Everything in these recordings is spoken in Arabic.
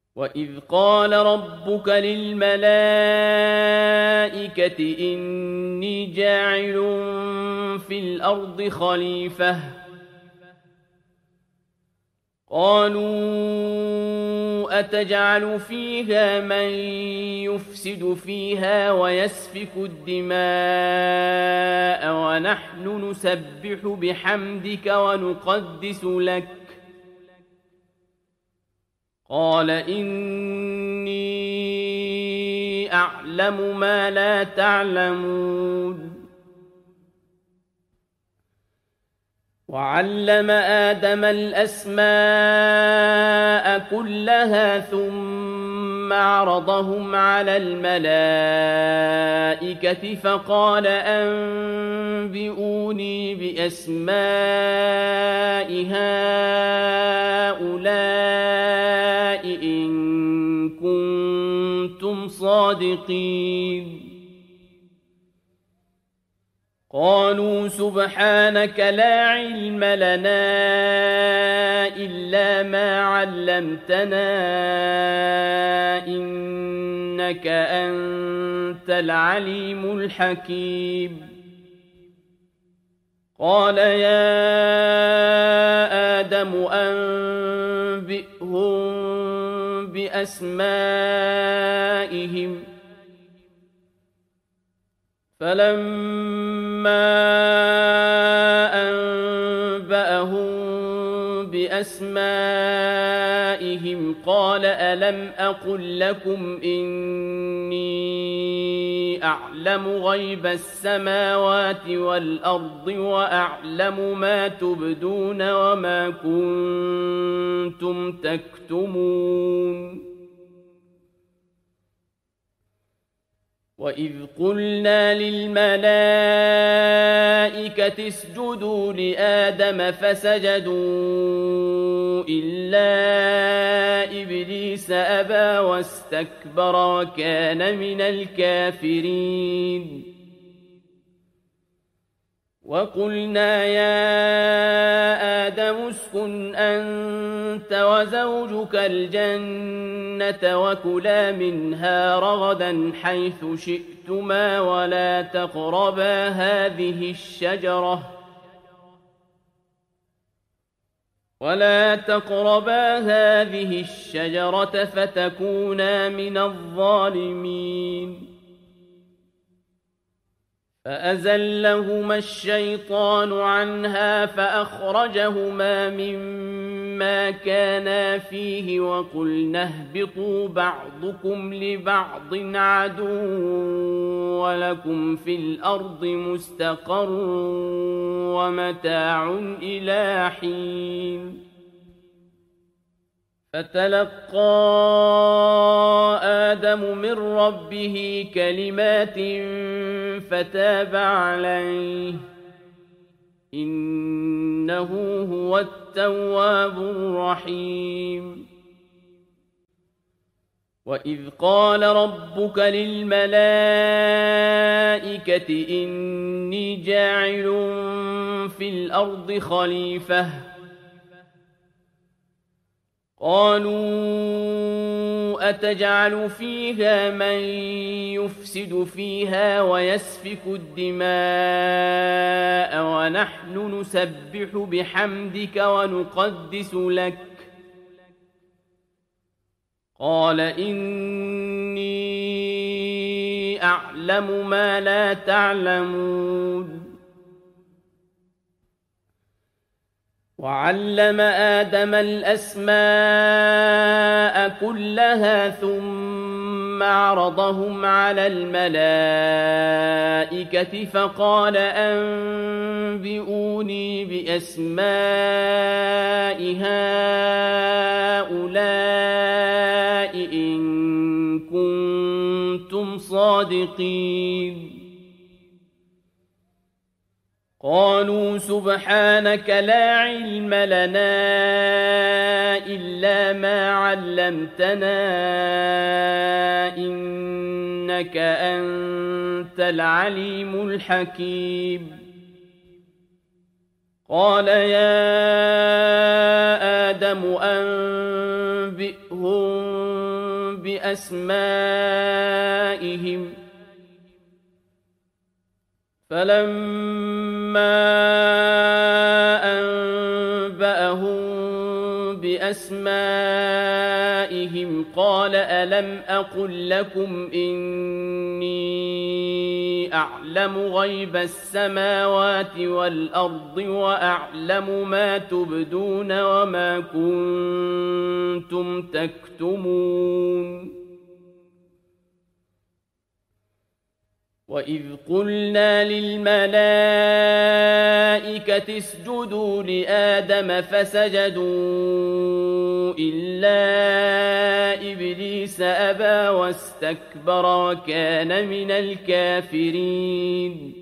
وَإِذْ قَالَ رَبُّكَ لِلْمَلَائِكَةِ إِنِّي جَاعِلٌ فِي الْأَرْضِ خَلِيفَةً ۖ قَالُوا أَتَجْعَلُ فِيهَا مَن يُفْسِدُ فِيهَا وَيَسْفِكُ الدِّمَاءَ وَنَحْنُ نُسَبِّحُ بِحَمْدِكَ وَنُقَدِّسُ لَكَ ۖ قَالَ إِنِّي أَعْلَمُ مَا لَا تَعْلَمُونَ وَعَلَّمَ آدَمَ الْأَسْمَاءَ كُلَّهَا ثُمَّ عَرَضَهُمْ عَلَى الْمَلَائِكَةِ فَقَالَ أَنبِئُونِي بِأَسْمَاءِ هَٰؤُلَاءِ إِن كُنتُمْ صَادِقِينَ قَالُوا سُبْحَانَكَ لَا عِلْمَ لَنَا إِلَّا مَا عَلَّمْتَنَا ۖ إِنَّكَ أَنتَ الْعَلِيمُ الْحَكِيمُ قَالَ يَا آدَمُ أَنبِئْهُم بِأَسْمَائِهِمْ ۖ فَلَمَّا أَنبَأَهُم بِأَسْمَائِهِمْ قَالَ أَلَمْ أَقُل لَّكُمْ إِنِّي أَعْلَمُ غَيْبَ السَّمَاوَاتِ وَالْأَرْضِ وَأَعْلَمُ مَا تُبْدُونَ وَمَا كُنتُمْ تَكْتُمُونَ وَإِذْ قُلْنَا لِلْمَلَائِكَةِ اسْجُدُوا لِآدَمَ فَسَجَدُوا إِلَّا إِبْلِيسَ أَبَىٰ وَاسْتَكْبَرَ وَكَانَ مِنَ الْكَافِرِينَ وَقُلْنَا يَا آدَمُ اسْكُنْ أَنتَ وَزَوْجُكَ الْجَنَّةَ وَكُلَا مِنْهَا رَغَدًا حَيْثُ شِئْتُمَا ولا تقربا هذه الشجرة فتكونا من الظالمين فأزلهما الشيطان عنها فأخرجهما مما كانا فيه وقلنا اهبطوا بعضكم لبعض عدو ولكم في الأرض مستقر ومتاع إلى حين فتلقى آدم من ربه كلمات فتاب عليه إنه هو التواب الرحيم وإذ قال ربك للملائكة إني جاعل في الأرض خليفة قالوا أتجعل فيها من يفسد فيها ويسفك الدماء ونحن نسبح بحمدك ونقدس لك قال إني أعلم ما لا تعلمون وعلم آدم الأسماء كلها ثم عرضهم على الملائكة فقال أنبئوني بأسماء هؤلاء إن كنتم صادقين قالوا سبحانك لا علم لنا إلا ما علمتنا إنك أنت العليم الحكيم قال يا آدم أنبئهم بأسمائهم فلما أنبأهم بأسمائهم قال ألم أقل لكم إني أعلم غيب السماوات والأرض وأعلم ما تبدون وما كنتم تكتمون وإذ قلنا للملائكة اسجدوا لآدم فسجدوا إلا إبليس أبى واستكبر وكان من الكافرين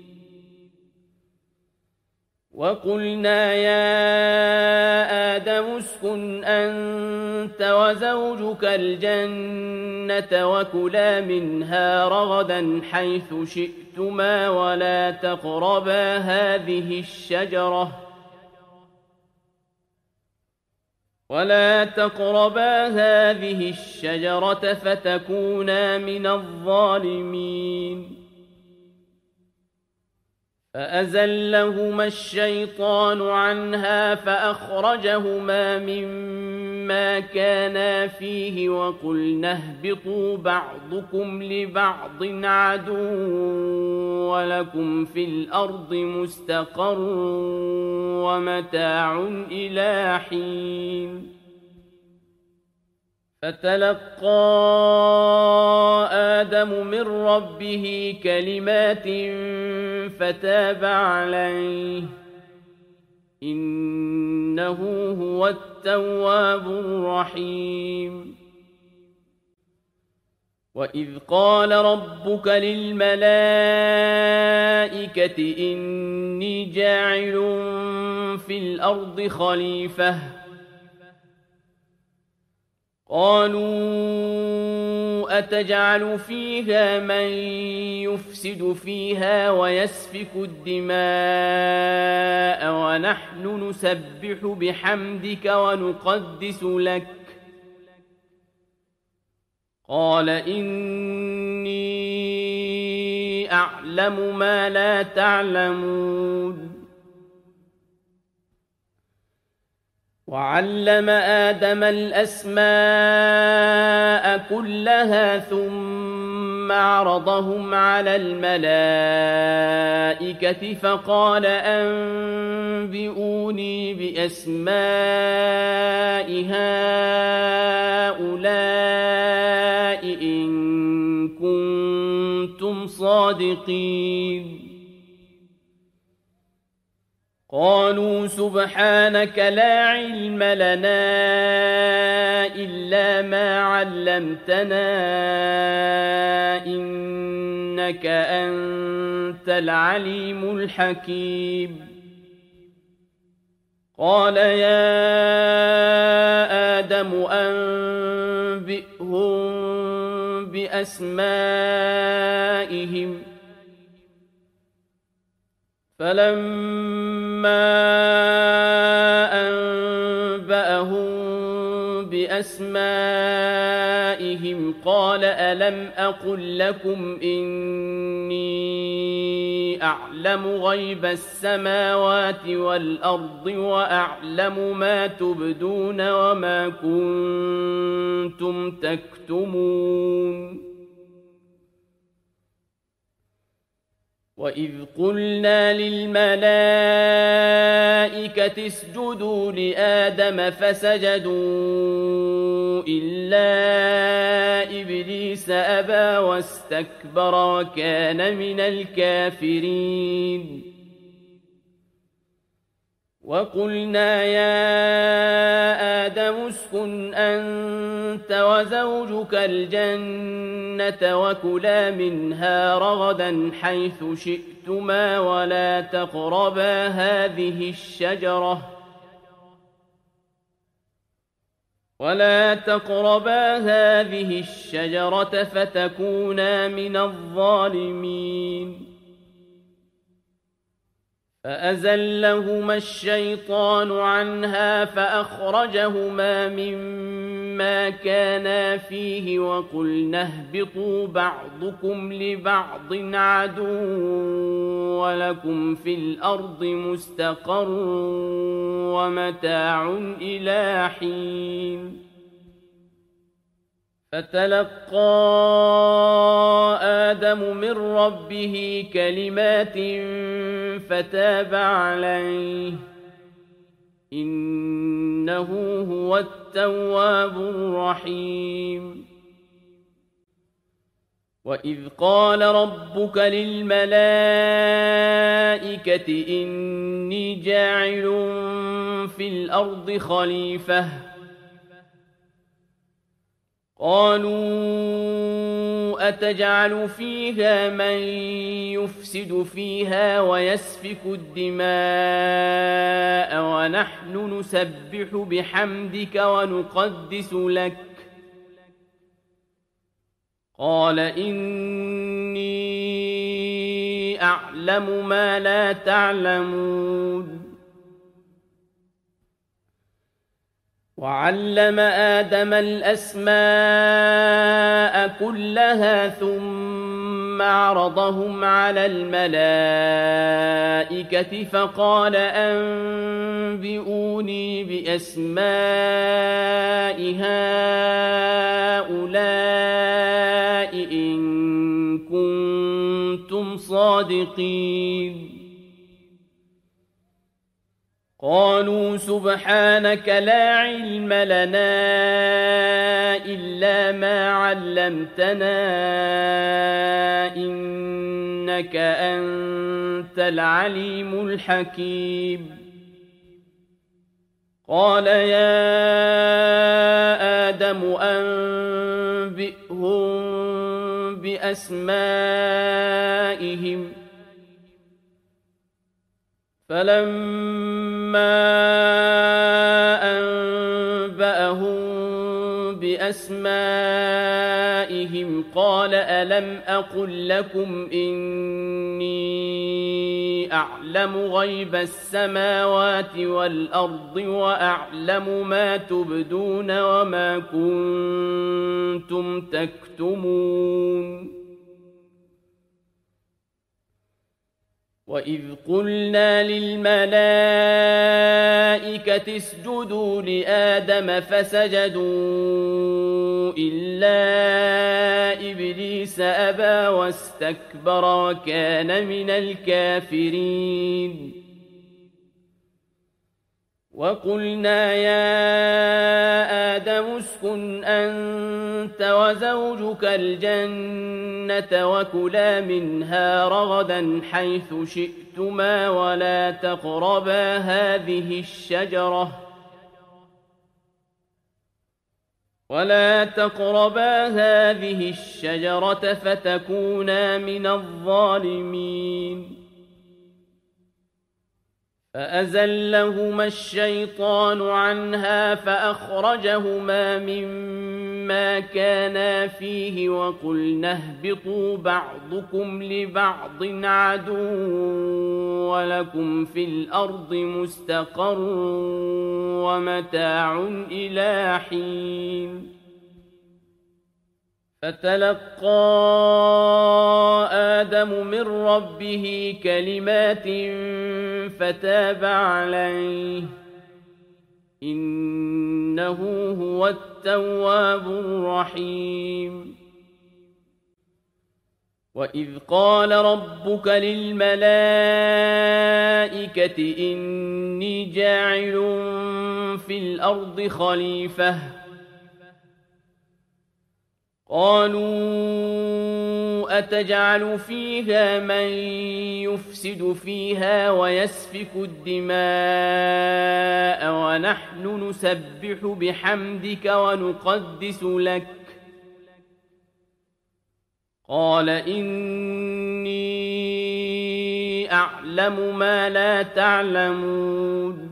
وقلنا يا آدم اسكن أنت وزوجك الجنة وكلا منها رغدا حيث شئتما ولا تقربا هذه الشجرة فتكونا من الظالمين فأزلهما الشيطان عنها فأخرجهما مما كانا فيه وقلنا اهبطوا بعضكم لبعض عدو ولكم في الأرض مستقر ومتاع إلى حين فتلقى آدم من ربه كلمات فتاب عليه إنه هو التواب الرحيم وإذ قال ربك للملائكة إني جاعل في الأرض خليفة قالوا أتجعل فيها من يفسد فيها ويسفك الدماء ونحن نسبح بحمدك ونقدس لك قال إني أعلم ما لا تعلمون وعلم آدم الأسماء كلها ثم عرضهم على الملائكة فقال أنبئوني بأسماء هؤلاء إن كنتم صادقين قالوا سبحانك لا علم لنا إلا ما علمتنا إنك أنت العليم الحكيم قال يا آدم أنبئهم بأسمائهم فلما أنبأهم بأسمائهم قال ألم أقل لكم إني أعلم غيب السماوات والأرض وأعلم ما تبدون وما كنتم تكتمون وإذ قلنا للملائكة اسجدوا لآدم فسجدوا إلا إبليس أبى واستكبر وكان من الكافرين وقلنا يا آدم اسكن أنت وزوجك الجنة وكلا منها رغدا حيث شئتما ولا تقربا هذه الشجرة فتكونا من الظالمين فأزلهما الشيطان عنها فأخرجهما مما ما كانا فيه وقلنا اهبطوا بعضكم لبعض عدو ولكم في الأرض مستقر ومتاع إلى حين فتلقى آدم من ربه كلمات فتاب عليه إنه هو التواب الرحيم وإذ قال ربك للملائكة إني جاعل في الأرض خليفة قالوا أتجعل فيها من يفسد فيها ويسفك الدماء ونحن نسبح بحمدك ونقدس لك قال إني أعلم ما لا تعلمون وعلم آدم الأسماء كلها ثم عرضهم على الملائكة فقال أنبئوني بأسماء هؤلاء إن كنتم صادقين قالوا سبحانك لا علم لنا إلا ما علمتنا إنك أنت العليم الحكيم قال يا آدم أنبئهم بأسمائهم فلما أنبأهم بأسمائهم قال ألم أقل لكم إني أعلم غيب السماوات والأرض وأعلم ما تبدون وما كنتم تكتمون وإذ قلنا للملائكة اسجدوا لآدم فسجدوا إلا إبليس أبى واستكبر وكان من الكافرين وقلنا يا آدم اسكن أنت وزوجك الجنة وكلا منها رغدا حيث شئتما ولا تقربا هذه الشجرة فتكونا من الظالمين فأزلهما الشيطان عنها فأخرجهما مما كانا فيه وقلنا اهبطوا بعضكم لبعض عدو ولكم في الأرض مستقر ومتاع إلى حين فتلقى آدم من ربه كلمات فتاب عليه إنه هو التواب الرحيم وإذ قال ربك للملائكة إني جاعل في الأرض خليفة قالوا أتجعل فيها من يفسد فيها ويسفك الدماء ونحن نسبح بحمدك ونقدس لك قال إني أعلم ما لا تعلمون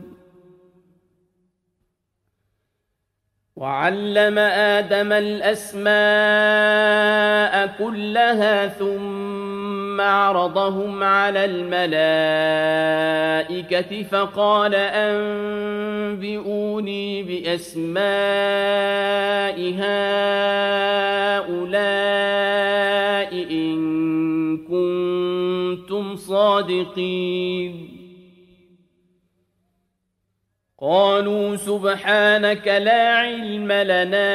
وعلم آدم الأسماء كلها ثم عرضهم على الملائكة فقال أنبئوني بأسماء هؤلاء إن كنتم صادقين قالوا سبحانك لا علم لنا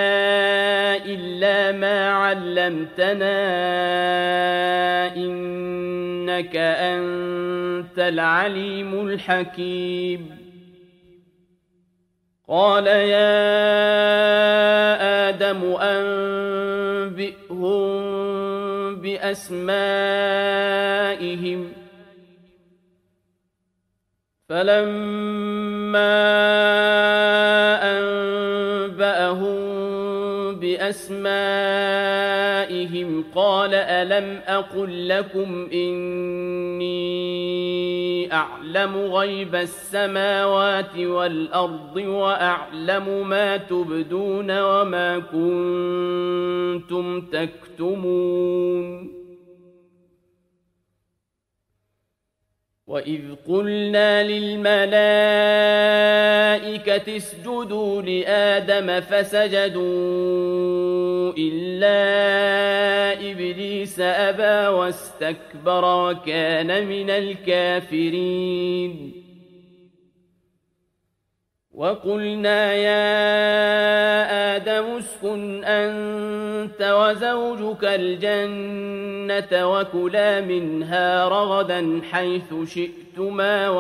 إلا ما علمتنا إنك أنت العليم الحكيم قال يا آدم أنبئهم بأسمائهم فلما أنبأهم بأسمائهم قال ألم أقل لكم إني أعلم غيب السماوات والأرض وأعلم ما تبدون وما كنتم تكتمون وإذ قلنا للملائكة اسجدوا لآدم فسجدوا إلا إبليس أبى واستكبر وكان من الكافرين وقلنا يا آدم اسكن أنت وزوجك الجنة وكلا منها رغدا حيث شئتما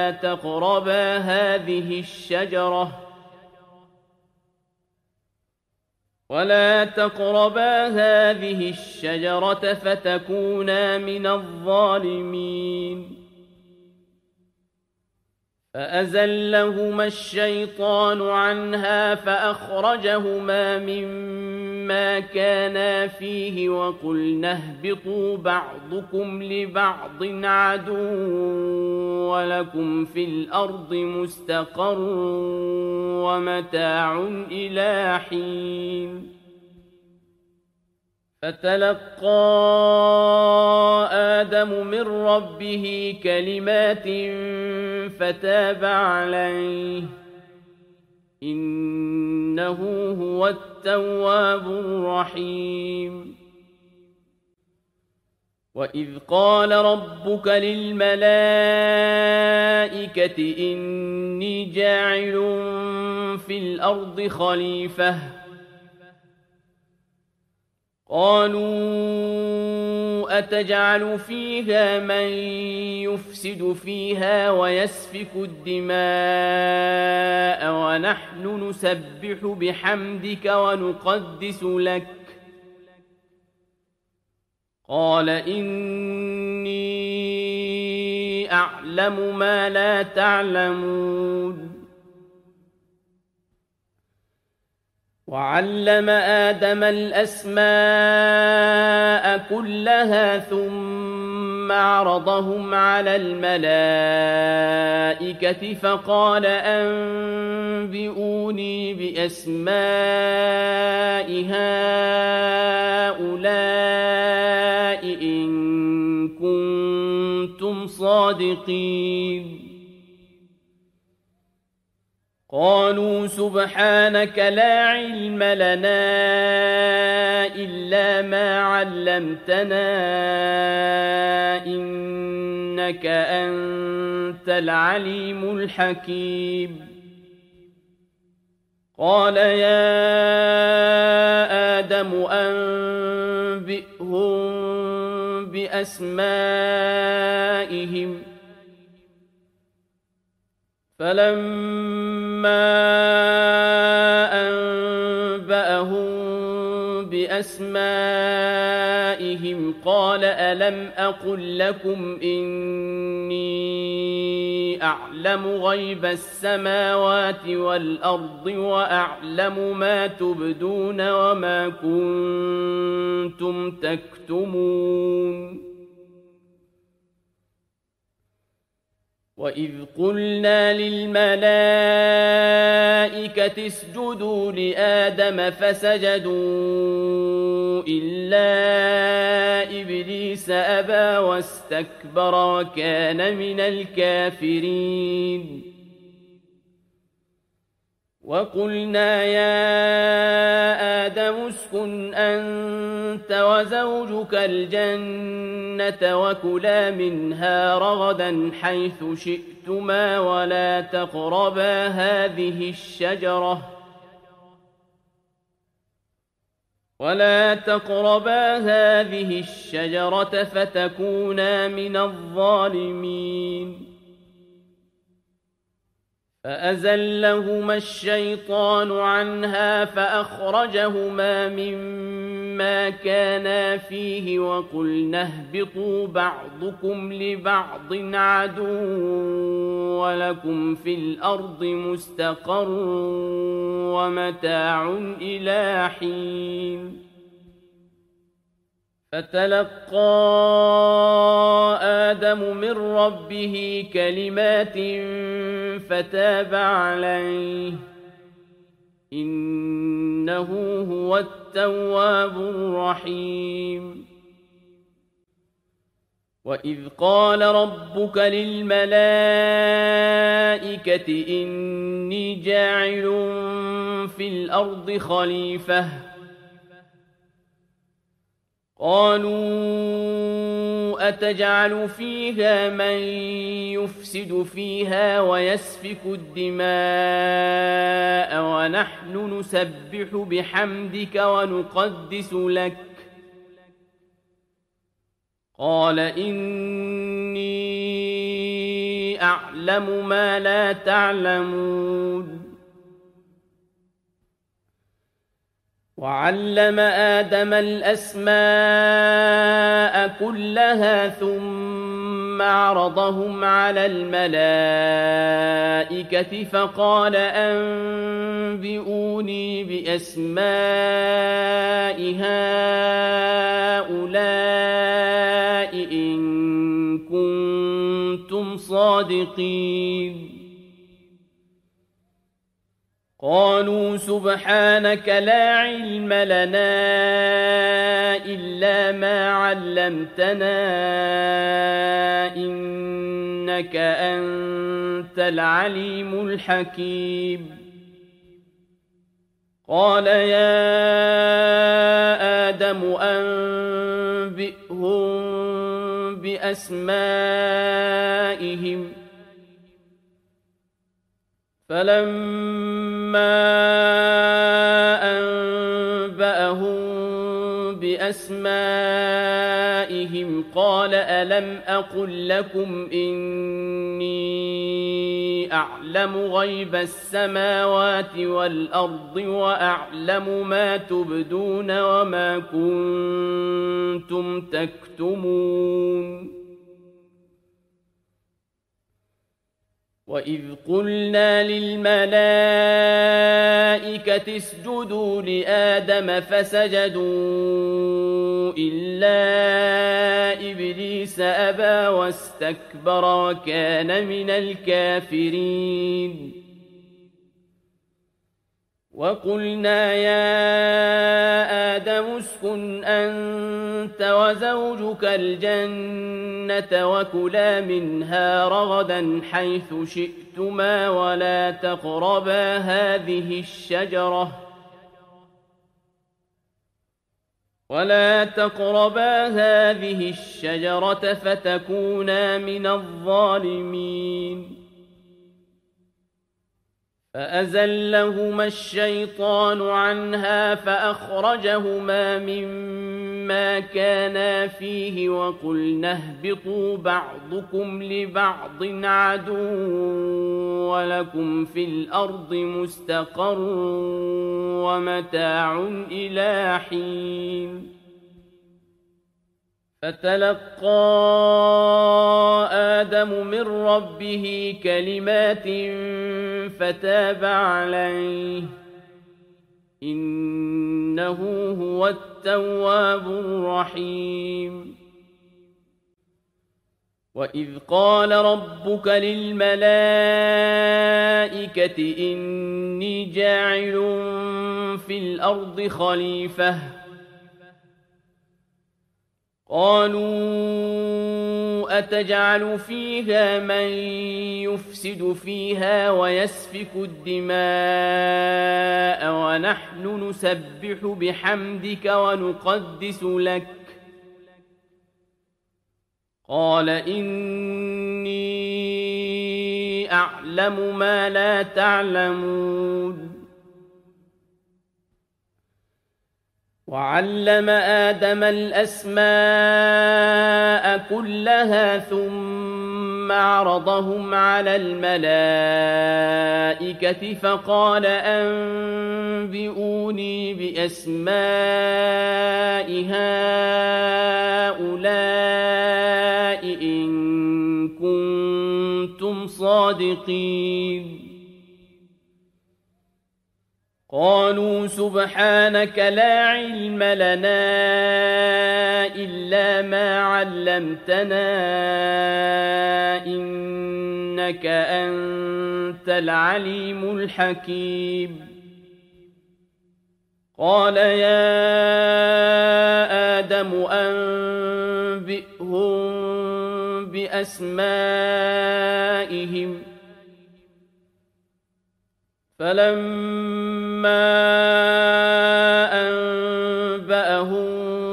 ولا تقربا هذه الشجرة فتكونا من الظالمين فأزلهما الشيطان عنها فأخرجهما مما كانا فيه وقلنا اهبطوا بعضكم لبعض عدو ولكم في الأرض مستقر ومتاع إلى حين فتلقى آدم من ربه كلمات فتاب عليه إنه هو التواب الرحيم وإذ قال ربك للملائكة إني جاعل في الأرض خليفة قالوا أتجعل فيها من يفسد فيها ويسفك الدماء ونحن نسبح بحمدك ونقدس لك قال إني أعلم ما لا تعلمون وعلم آدم الأسماء كلها ثم عرضهم على الملائكة فقال أنبئوني بأسماء هؤلاء إن كنتم صادقين قالوا سبحانك لا علم لنا إلا ما علمتنا إنك أنت العليم الحكيم قال يا آدم أنبئهم بأسمائهم فلما أنبأهم بأسمائهم قال ألم أقل لكم إني أعلم غيب السماوات والأرض وأعلم ما تبدون وما كنتم تكتمون وإذ قلنا للملائكة اسجدوا لآدم فسجدوا إلا إبليس أبى واستكبر وكان من الكافرين وقلنا يا آدم اسكن أنت وزوجك الجنة وكلا منها رغدا حيث شئتما ولا تقربا هذه الشجرة فتكونا من الظالمين فأزلهما الشيطان عنها فأخرجهما مما كانا فيه وقلنا اهبطوا بعضكم لبعض عدو ولكم في الأرض مستقر ومتاع إلى حين فتلقى آدم من ربه كلمات فتاب عليه إنه هو التواب الرحيم وإذ قال ربك للملائكة إني جاعل في الأرض خليفة قالوا أتجعل فيها من يفسد فيها ويسفك الدماء ونحن نسبح بحمدك ونقدس لك قال إني أعلم ما لا تعلمون وعلم آدم الأسماء كلها ثم عرضهم على الملائكة فقال أنبئوني بأسماء هؤلاء إن كنتم صادقين قالوا سبحانك لا علم لنا إلا ما علمتنا إنك أنت العليم الحكيم قال يا آدم أنبئهم بأسمائهم فلما أنبأهم بأسمائهم قال ألم أقل لكم إني أعلم غيب السماوات والأرض وأعلم ما تبدون وما كنتم تكتمون وإذ قلنا للملائكة اسجدوا لآدم فسجدوا إلا إبليس أبى واستكبر وكان من الكافرين وقلنا يا آدم اسكن أنت وزوجك الجنة وكلا منها رغدا حيث شئتما ولا تقربا هذه الشجرة فتكونا من الظالمين فأزلهما الشيطان عنها فأخرجهما مما كانا فيه وقلنا اهبطوا بعضكم لبعض عدو ولكم في الأرض مستقر ومتاع إلى حين فتلقى آدم من ربه كلمات فتاب عليه إنه هو التواب الرحيم وإذ قال ربك للملائكة إني جاعل في الأرض خليفة قالوا أتجعل فيها من يفسد فيها ويسفك الدماء ونحن نسبح بحمدك ونقدس لك قال إني أعلم ما لا تعلمون وعلم آدم الأسماء كلها ثم عرضهم على الملائكة فقال أنبئوني بأسماء هؤلاء إن كنتم صادقين قالوا سبحانك لا علم لنا إلا ما علمتنا إنك أنت العليم الحكيم قال يا آدم أنبئهم بأسمائهم فلما أنبأهم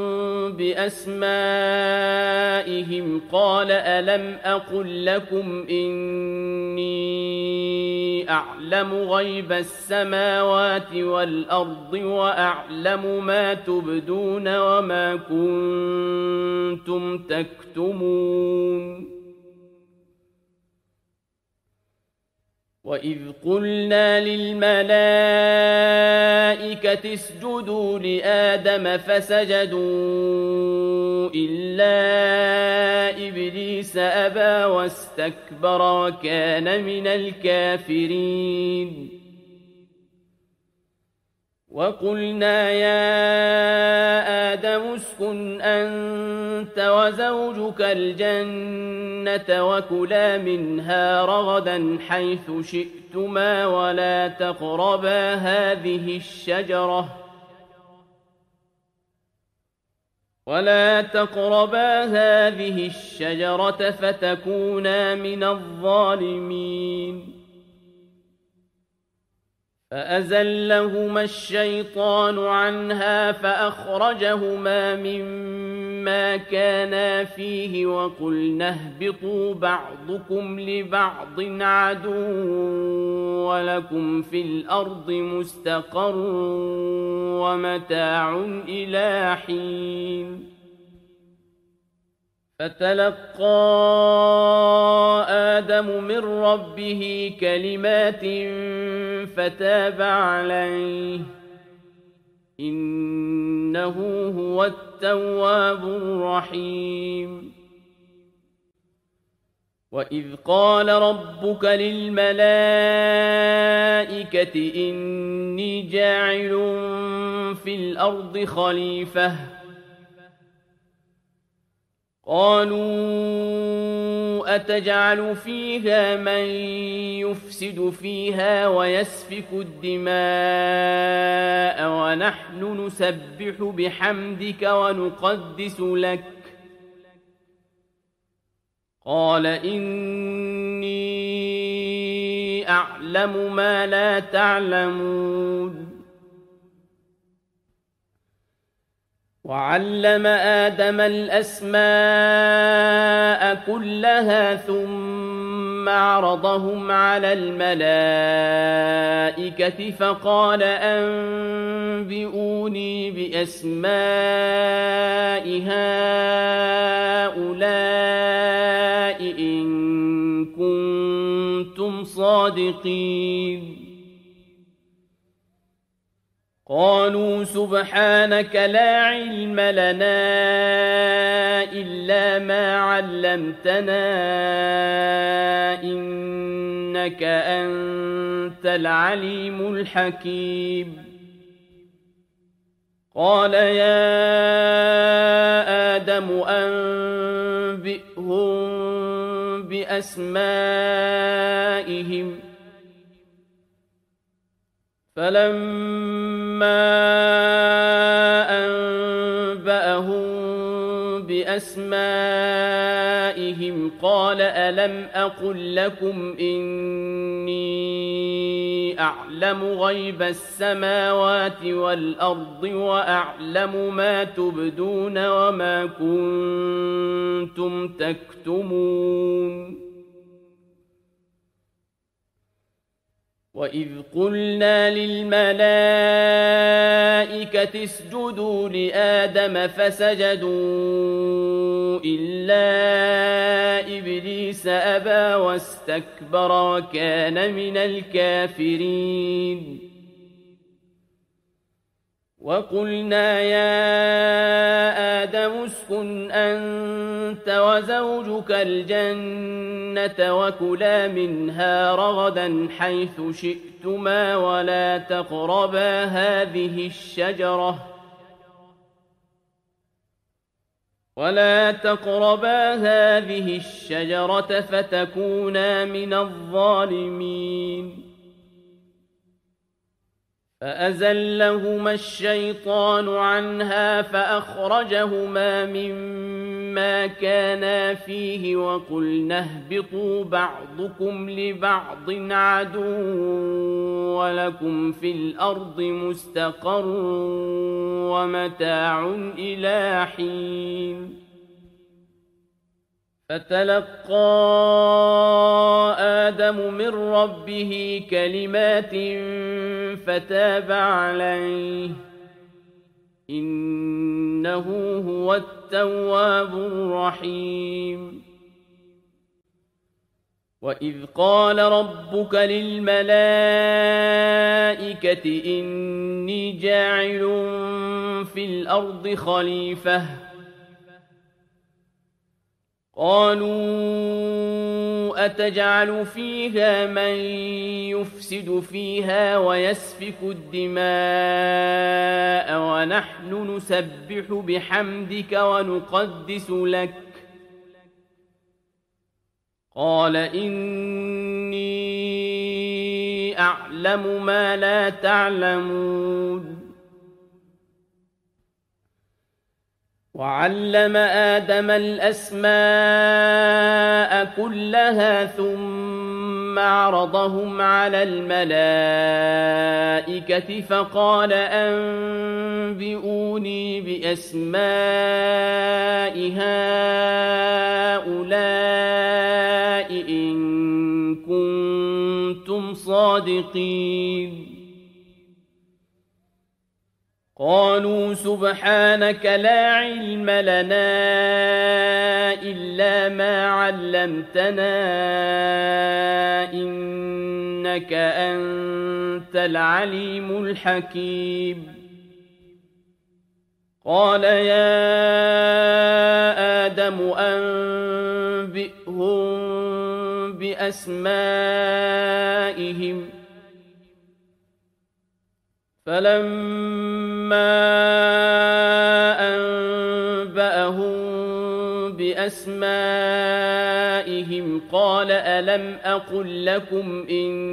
بأسمائهم قال ألم أقل لكم إني أعلم غيب السماوات والأرض وأعلم ما تبدون وما كنتم تكتمون وإذ قلنا للملائكة اسجدوا لآدم فسجدوا إلا إبليس أبى واستكبر وكان من الكافرين وقلنا يا آدم اسكن أنت وزوجك الجنة وكلا منها رغدا حيث شئتما ولا تقربا هذه الشجرة فتكونا من الظالمين فأزلهما الشيطان عنها فأخرجهما مما كانا فيه وقلنا اهبطوا بعضكم لبعض عدو ولكم في الأرض مستقر ومتاع إلى حين فتلقى آدم من ربه كلمات فتاب عليه إنه هو التواب الرحيم وإذ قال ربك للملائكة إني جاعل في الأرض خليفة قالوا أتجعل فيها من يفسد فيها ويسفك الدماء ونحن نسبح بحمدك ونقدس لك قال إني أعلم ما لا تعلمون وعلم آدم الأسماء كلها ثم عرضهم على الملائكة فقال أنبئوني بأسماء هؤلاء إن كنتم صادقين قالوا سبحانك لا علم لنا إلا ما علمتنا إنك أنت العليم الحكيم قال يا آدم أنبئهم بأسمائهم فلما أنبأهم بأسمائهم قال ألم أقل لكم إني أعلم غيب السماوات والأرض وأعلم ما تبدون وما كنتم تكتمون وإذ قلنا للملائكة اسجدوا لآدم فسجدوا إلا إبليس أبى واستكبر وكان من الكافرين وقلنا يا آدم اسكن أنت وزوجك الجنة وكلا منها رغدا حيث شئتما ولا تقربا هذه الشجرة فتكونا من الظالمين فأزلهما الشيطان عنها فأخرجهما مما كانا فيه وقلنا اهبطوا بعضكم لبعض عدو ولكم في الأرض مستقر ومتاع إلى حين فتلقى آدم من ربه كلمات فتاب عليه إنه هو التواب الرحيم وإذ قال ربك للملائكة إني جاعل في الأرض خليفة قالوا أتجعل فيها من يفسد فيها ويسفك الدماء ونحن نسبح بحمدك ونقدس لك قال إني أعلم ما لا تعلمون وعلم آدم الأسماء كلها ثم عرضهم على الملائكة فقال أنبئوني بأسماء هؤلاء إن كنتم صادقين قالوا سبحانك لا علم لنا إلا ما علمتنا إنك أنت العليم الحكيم قال يا آدم أنبئهم بأسمائهم فلما أنبأهم بأسمائهم قال ألم أقل لكم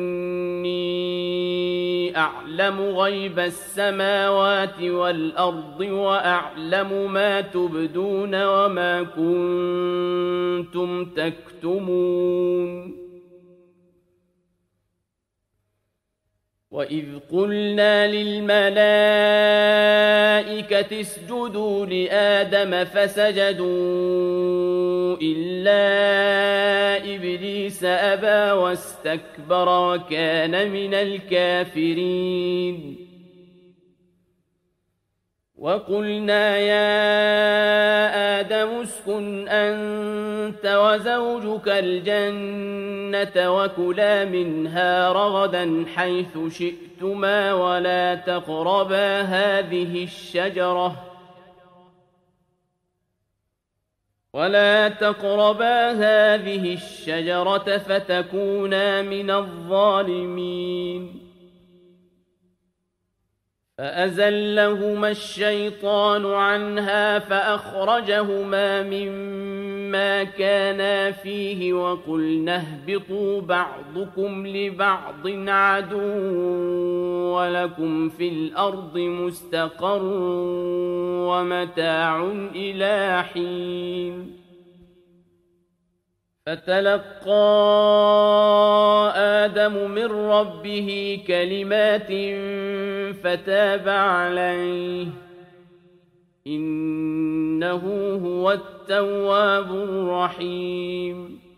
إني أعلم غيب السماوات والأرض وأعلم ما تبدون وما كنتم تكتمون وإذ قلنا للملائكة اسجدوا لآدم فسجدوا إلا إبليس أبى واستكبر وكان من الكافرين وقلنا يا آدم اسكن أنت وزوجك الجنة وكلا منها رغدا حيث شئتما ولا تقربا هذه الشجرة فتكونا من الظالمين فأزلهما الشيطان عنها فأخرجهما مما كانا فيه وقلنا اهبطوا بعضكم لبعض عدو ولكم في الأرض مستقر ومتاع إلى حين فتلقى آدم من ربه كلمات فتاب عليه إنه هو التواب الرحيم